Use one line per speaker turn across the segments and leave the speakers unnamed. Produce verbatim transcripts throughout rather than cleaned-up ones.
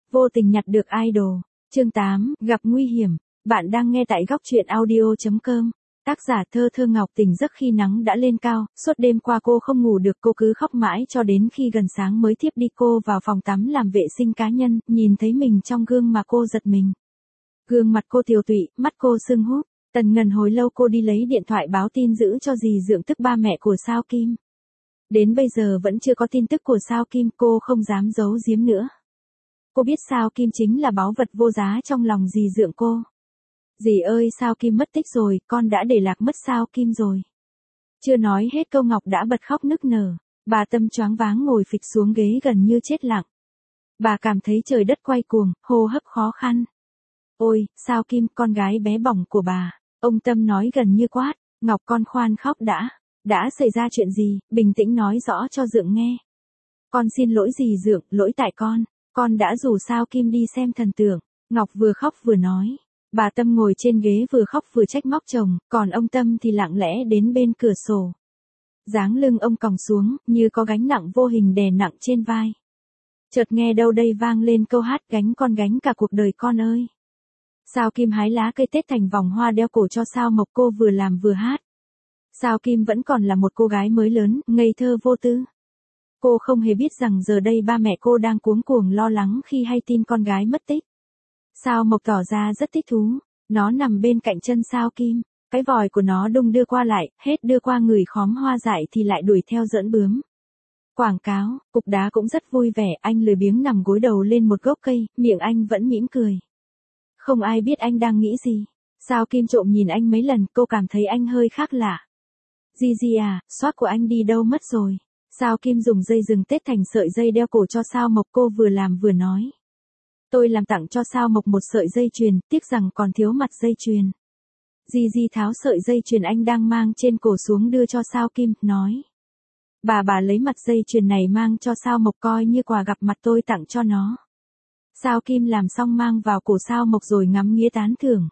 Vô tình nhặt được idol. Chương tám, gặp nguy hiểm. Bạn đang nghe tại góc truyện audio chấm com. Tác giả Thơ Thơ Ngọc tỉnh giấc khi nắng đã lên cao, suốt đêm qua cô không ngủ được, cô cứ khóc mãi cho đến khi gần sáng mới thiếp đi. Cô vào phòng tắm làm vệ sinh cá nhân, nhìn thấy mình trong gương mà cô giật mình. Gương mặt cô tiều tụy, mắt cô sưng húp. Tần ngần hồi lâu cô đi lấy điện thoại báo tin giữ cho dì Dượng tức ba mẹ của Sao Kim. Đến bây giờ vẫn chưa có tin tức của Sao Kim, cô không dám giấu giếm nữa. Cô biết Sao Kim chính là báu vật vô giá trong lòng dì Dượng cô. Dì ơi, Sao Kim mất tích rồi, con đã để lạc mất Sao Kim rồi. Chưa nói hết câu Ngọc đã bật khóc nức nở. Bà Tâm choáng váng ngồi phịch xuống ghế gần như chết lặng. Bà cảm thấy trời đất quay cuồng, hô hấp khó khăn. Ôi, Sao Kim, con gái bé bỏng của bà. Ông Tâm nói gần như quát. Ngọc con khoan khóc đã. Đã xảy ra chuyện gì, bình tĩnh nói rõ cho Dượng nghe. Con xin lỗi dì Dượng, lỗi tại con. Con đã rủ Sao Kim đi xem thần tượng. Ngọc vừa khóc vừa nói. Bà Tâm ngồi trên ghế vừa khóc vừa trách móc chồng, còn ông Tâm thì lặng lẽ đến bên cửa sổ. Dáng lưng ông còng xuống, như có gánh nặng vô hình đè nặng trên vai. Chợt nghe đâu đây vang lên câu hát gánh con gánh cả cuộc đời con ơi. Sao Kim hái lá cây tết thành vòng hoa đeo cổ cho Sao Mộc, cô vừa làm vừa hát. Sao Kim vẫn còn là một cô gái mới lớn, ngây thơ vô tư. Cô không hề biết rằng giờ đây ba mẹ cô đang cuống cuồng lo lắng khi hay tin con gái mất tích. Sao Mộc tỏ ra rất thích thú, nó nằm bên cạnh chân Sao Kim, cái vòi của nó đung đưa qua lại, hết đưa qua người khóm hoa dại thì lại đuổi theo giỡn bướm. Quảng cáo, Cục Đá cũng rất vui vẻ, anh lười biếng nằm gối đầu lên một gốc cây, miệng anh vẫn mỉm cười. Không ai biết anh đang nghĩ gì. Sao Kim trộm nhìn anh mấy lần, cô cảm thấy anh hơi khác lạ. Gigi à, swag của anh đi đâu mất rồi? Sao Kim dùng dây rừng tết thành sợi dây đeo cổ cho Sao Mộc, cô vừa làm vừa nói. Tôi làm tặng cho Sao Mộc một sợi dây chuyền, tiếc rằng còn thiếu mặt dây chuyền. Gigi tháo sợi dây chuyền anh đang mang trên cổ xuống đưa cho Sao Kim, nói. Bà bà lấy mặt dây chuyền này mang cho Sao Mộc coi như quà gặp mặt tôi tặng cho nó. Sao Kim làm xong mang vào cổ Sao Mộc rồi ngắm nghía tán thưởng.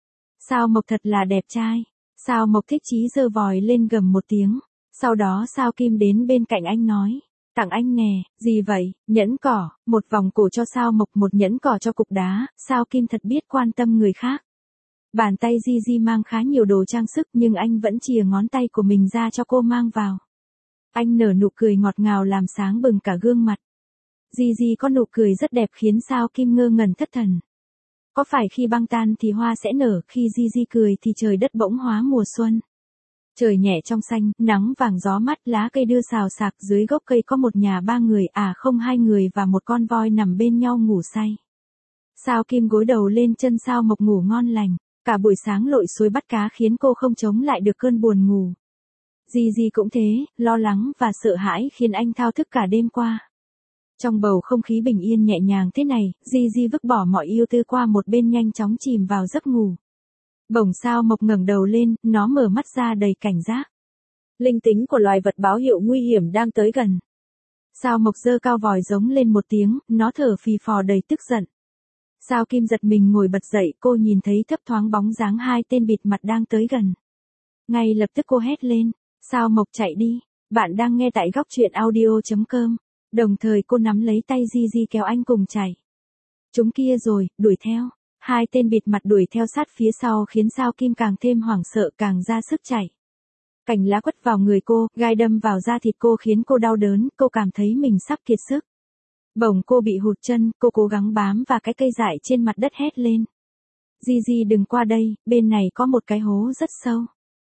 Sao Mộc thật là đẹp trai. Sao Mộc thích chí giơ vòi lên gầm một tiếng. Sau đó Sao Kim đến bên cạnh anh nói. Tặng anh nè, gì vậy, nhẫn cỏ, một vòng cổ cho Sao Mộc, một nhẫn cỏ cho Cục Đá. Sao Kim thật biết quan tâm người khác. Bàn tay Gigi mang khá nhiều đồ trang sức nhưng anh vẫn chìa ngón tay của mình ra cho cô mang vào. Anh nở nụ cười ngọt ngào làm sáng bừng cả gương mặt. Gigi có nụ cười rất đẹp khiến Sao Kim ngơ ngẩn thất thần. Có phải khi băng tan thì hoa sẽ nở, khi Gigi cười thì trời đất bỗng hóa mùa xuân. Trời nhẹ trong xanh, nắng vàng gió mát, lá cây đưa xào xạc, dưới gốc cây có một nhà ba người, à không hai người và một con voi nằm bên nhau ngủ say. Sao Kim gối đầu lên chân Sao Mộc ngủ ngon lành, cả buổi sáng lội suối bắt cá khiến cô không chống lại được cơn buồn ngủ. Gigi cũng thế, lo lắng và sợ hãi khiến anh thao thức cả đêm qua. Trong bầu không khí bình yên nhẹ nhàng thế này, Gigi vứt bỏ mọi ưu tư qua một bên nhanh chóng chìm vào giấc ngủ. Bỗng Sao Mộc ngẩng đầu lên, nó mở mắt ra đầy cảnh giác. Linh tính của loài vật báo hiệu nguy hiểm đang tới gần. Sao Mộc giơ cao vòi giống lên một tiếng, nó thở phì phò đầy tức giận. Sao Kim giật mình ngồi bật dậy, cô nhìn thấy thấp thoáng bóng dáng hai tên bịt mặt đang tới gần. Ngay lập tức cô hét lên, Sao Mộc chạy đi, bạn đang nghe tại góc truyện audio chấm com. Đồng thời cô nắm lấy tay Gigi kéo anh cùng chạy. Chúng kia rồi, đuổi theo. Hai tên bịt mặt đuổi theo sát phía sau khiến Sao Kim càng thêm hoảng sợ, càng ra sức chạy. Cành lá quất vào người cô, gai đâm vào da thịt cô khiến cô đau đớn, cô cảm thấy mình sắp kiệt sức. Bỗng cô bị hụt chân, cô cố gắng bám vào cái cây dại trên mặt đất hét lên. Gigi đừng qua đây, bên này có một cái hố rất sâu.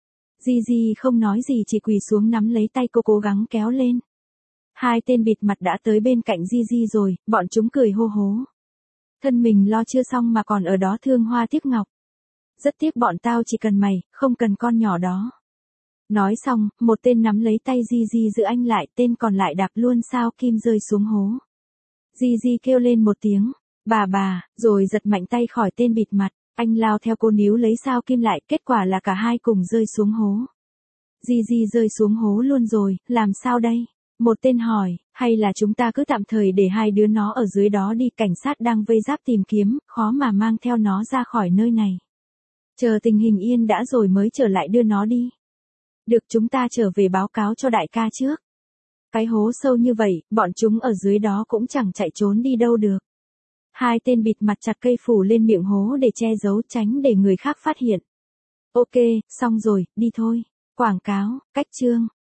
Gigi không nói gì chỉ quỳ xuống nắm lấy tay cô cố gắng kéo lên. Hai tên bịt mặt đã tới bên cạnh Gigi rồi, bọn chúng cười hô hố. Thân mình lo chưa xong mà còn ở đó thương hoa tiếc ngọc. Rất tiếc bọn tao chỉ cần mày, không cần con nhỏ đó. Nói xong, một tên nắm lấy tay Gigi giữ anh lại, tên còn lại đạp luôn Sao Kim rơi xuống hố. Gigi kêu lên một tiếng, bà bà, rồi giật mạnh tay khỏi tên bịt mặt, anh lao theo cô níu lấy Sao Kim lại, kết quả là cả hai cùng rơi xuống hố. Gigi rơi xuống hố luôn rồi, làm sao đây? Một tên hỏi, hay là chúng ta cứ tạm thời để hai đứa nó ở dưới đó đi, cảnh sát đang vây giáp tìm kiếm, khó mà mang theo nó ra khỏi nơi này. Chờ tình hình yên đã rồi mới trở lại đưa nó đi. Được, chúng ta trở về báo cáo cho đại ca trước. Cái hố sâu như vậy, bọn chúng ở dưới đó cũng chẳng chạy trốn đi đâu được. Hai tên bịt mặt chặt cây phủ lên miệng hố để che giấu tránh để người khác phát hiện. Ok, xong rồi, đi thôi. Quảng cáo, cách chương.